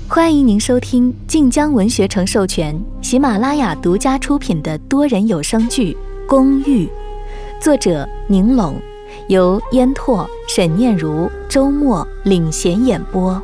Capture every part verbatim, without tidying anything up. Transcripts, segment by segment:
欢迎您收听晋江文学城授权、喜马拉雅独家出品的多人有声剧《公寓》，作者宁拢，由烟拓、沈念如、周末领衔演播。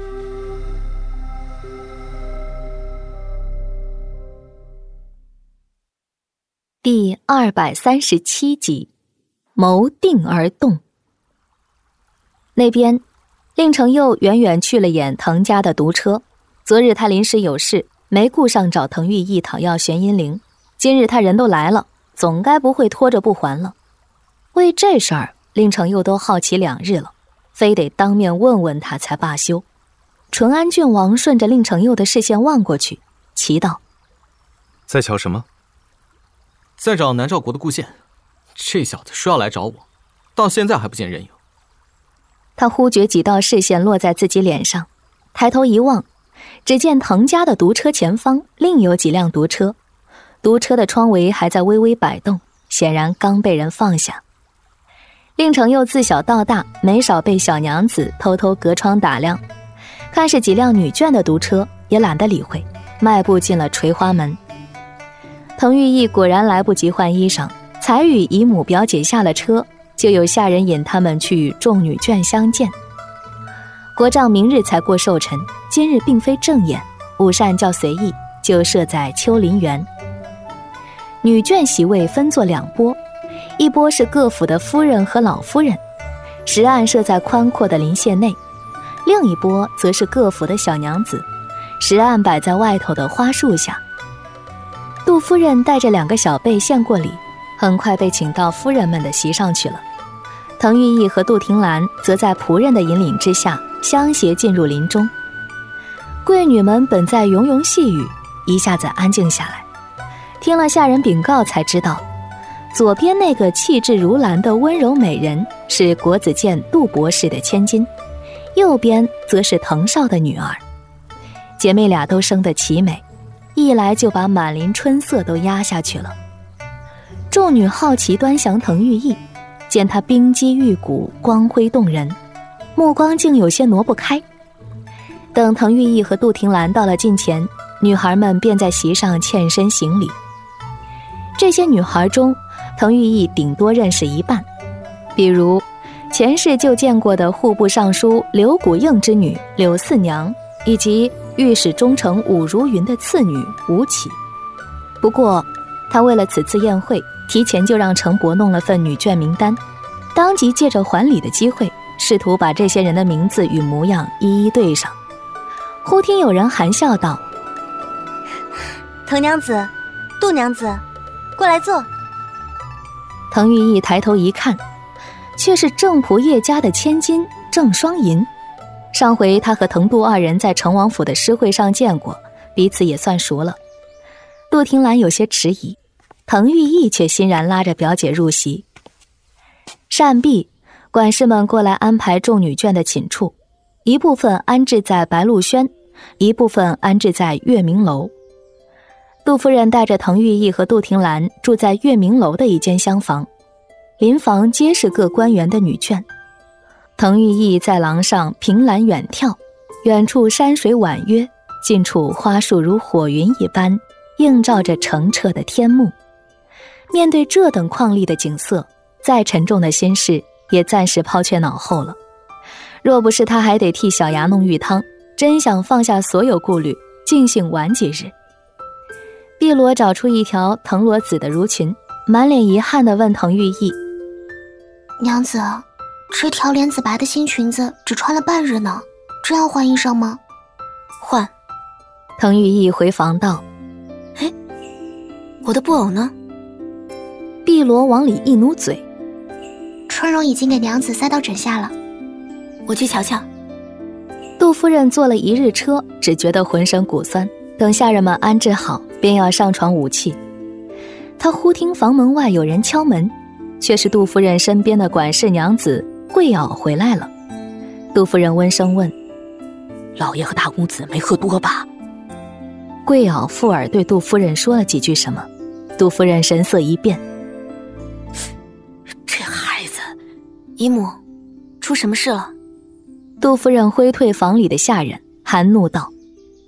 第二百三十七集，谋定而动。那边，令程佑远远去了眼滕家的毒车。昨日他临时有事，没顾上找滕玉义讨要玄阴灵。今日他人都来了，总该不会拖着不还了。为这事儿，令程佑都好奇两日了，非得当面问问他才罢休。淳安郡王顺着令程佑的视线望过去，奇道：“ 在瞧什么？”“ 在找南诏国的顾县，这小子说要来找我，到现在还不见人影。” 他忽觉几道视线落在自己脸上，抬头一望，只见滕家的毒车前方另有几辆毒车，毒车的窗围还在微微摆动，显然刚被人放下。令程佑自小到大没少被小娘子偷偷隔窗打量，看是几辆女眷的毒车，也懒得理会，迈步进了垂花门。滕玉义果然来不及换衣裳，才与姨母表姐下了车，就有下人引他们去与众女眷相见。国丈明日才过寿辰，今日并非正宴，午膳较随意，就设在秋林园。女眷席位分作两拨，一拨是各府的夫人和老夫人，石案设在宽阔的林榭内；另一拨则是各府的小娘子，石案摆在外头的花树下。杜夫人带着两个小辈献过礼，很快被请到夫人们的席上去了。滕玉义和杜婷兰则在仆人的引领之下相携进入林中。贵女们本在喁喁细语，一下子安静下来，听了下人禀告才知道，左边那个气质如兰的温柔美人是国子监杜博士的千金，右边则是滕少的女儿。姐妹俩都生得奇美，一来就把满林春色都压下去了。众女好奇端详滕玉义，见他冰肌玉骨，光辉动人，目光竟有些挪不开。等滕玉义和杜婷兰到了近前，女孩们便在席上欠身行礼。这些女孩中，滕玉义顶多认识一半，比如前世就见过的户部尚书刘古应之女柳四娘，以及御史中丞武如云的次女吴起。不过他为了此次宴会，提前就让程伯弄了份女眷名单，当即借着还礼的机会，试图把这些人的名字与模样一一对上。忽听有人含笑道：“ 滕娘子，杜娘子，过来坐。” 滕玉义抬头一看，却是郑仆叶家的千金郑双银。上回他和滕杜二人在成王府的诗会上见过，彼此也算熟了。杜婷兰有些迟疑，滕玉义却欣然拉着表姐入席。膳毕，管事们过来安排众女眷的寝处，一部分安置在白鹿轩，一部分安置在月明楼。杜夫人带着滕玉义和杜婷兰住在月明楼的一间厢房，邻房皆是各官员的女眷。滕玉义在廊上凭栏远眺，远处山水婉约，近处花树如火云一般，映照着澄澈的天幕。面对这等旷丽的景色，再沉重的心事也暂时抛却脑后了。若不是他还得替小牙弄浴汤，真想放下所有顾虑，尽兴玩几日。碧罗找出一条藤萝紫的襦裙，满脸遗憾地问滕玉义：“ 娘子，这条莲子白的新裙子只穿了半日呢，这样换衣裳吗？”“ 换。” 滕玉义回房道：“ 哎，我的布偶呢？” 碧罗往里一努嘴：“ 春荣已经给娘子塞到枕下了， 我去瞧瞧。” 杜夫人坐了一日车，只觉得浑身骨酸，等下人们安置好，便要上床舞气。她忽听房门外有人敲门，却是杜夫人身边的管事娘子桂袄回来了。杜夫人温声问：“ 老爷和大公子没喝多吧？” 桂袄附耳对杜夫人说了几句什么，杜夫人神色一变：“ 这孩子……” 姨母，出什么事了？ 杜夫人挥退房里的下人，含怒道：“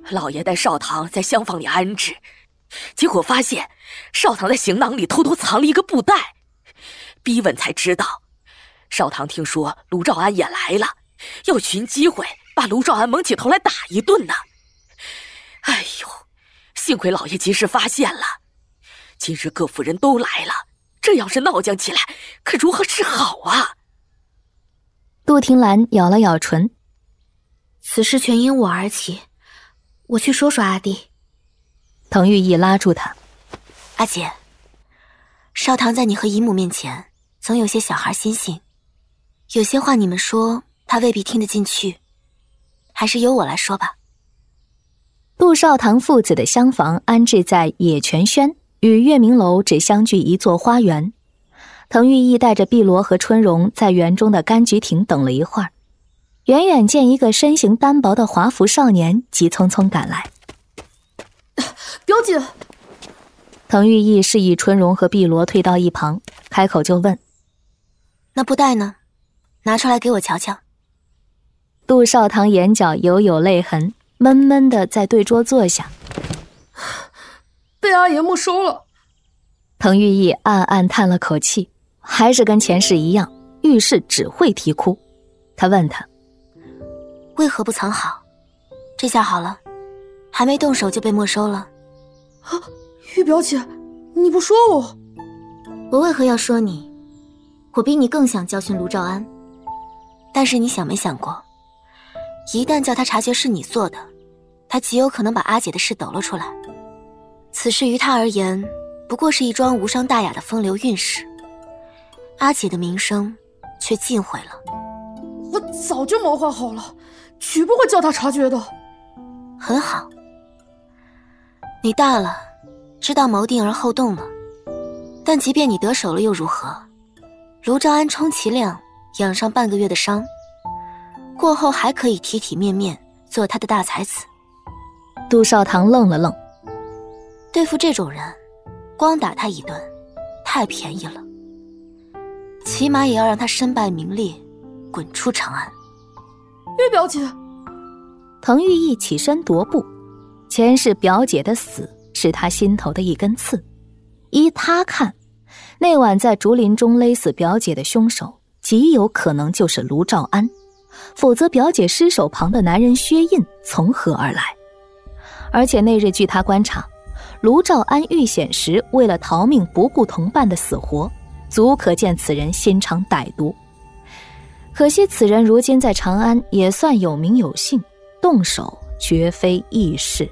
老爷带少棠在厢房里安置，结果发现少棠在行囊里偷偷藏了一个布袋，逼问才知道，少棠听说卢兆安也来了，要寻机会把卢兆安蒙起头来打一顿呢。哎呦，幸亏老爷及时发现了，今日各府人都来了，这要是闹僵起来，可如何是好啊？ 杜婷兰咬了咬唇， 此事全因我而起，我去说说阿弟。 滕玉意拉住他， 阿姐，少棠在你和姨母面前总有些小孩心性，有些话你们说他未必听得进去，还是由我来说吧。 杜少棠父子的厢房安置在野泉轩，与月明楼只相距一座花园。滕玉意带着碧罗和春荣在园中的柑橘亭等了一会儿，远远见一个身形单薄的华服少年急匆匆赶来。 表姐， 滕玉意示意春荣和碧罗退到一旁，开口就问： 那布袋呢？拿出来给我瞧瞧。 杜少棠眼角犹有泪痕，闷闷地在对桌坐下。 被阿爷没收了。 滕玉意暗暗叹了口气，还是跟前世一样，遇事只会啼哭。他问他： 为何不藏好？这下好了，还没动手就被没收了。 啊，玉表姐，你不说我， 我为何要说你？我比你更想教训卢兆安，但是你想没想过，一旦叫他察觉是你做的，他极有可能把阿姐的事抖了出来。此事于他而言，不过是一桩无伤大雅的风流韵事，阿姐的名声却尽毁了。 我早就谋划好了，绝不会叫他察觉的。 很好，你大了，知道谋定而后动了。但即便你得手了又如何？卢兆安充其量养上半个月的伤，过后还可以体体面面做他的大才子。 杜少棠愣了愣， 对付这种人，光打他一顿太便宜了，起码也要让他身败名裂，滚出长安。 玉表姐， 滕玉意起身踱步，前世表姐的死是他心头的一根刺，依他看，那晚在竹林中勒死表姐的凶手极有可能就是卢兆安，否则表姐尸首旁的男人靴印从何而来？而且那日据他观察，卢兆安遇险时为了逃命不顾同伴的死活，足可见此人心肠歹毒。可惜此人如今在长安也算有名有姓，动手绝非易事。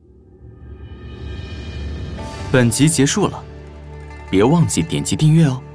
本集结束了，别忘记点击订阅哦。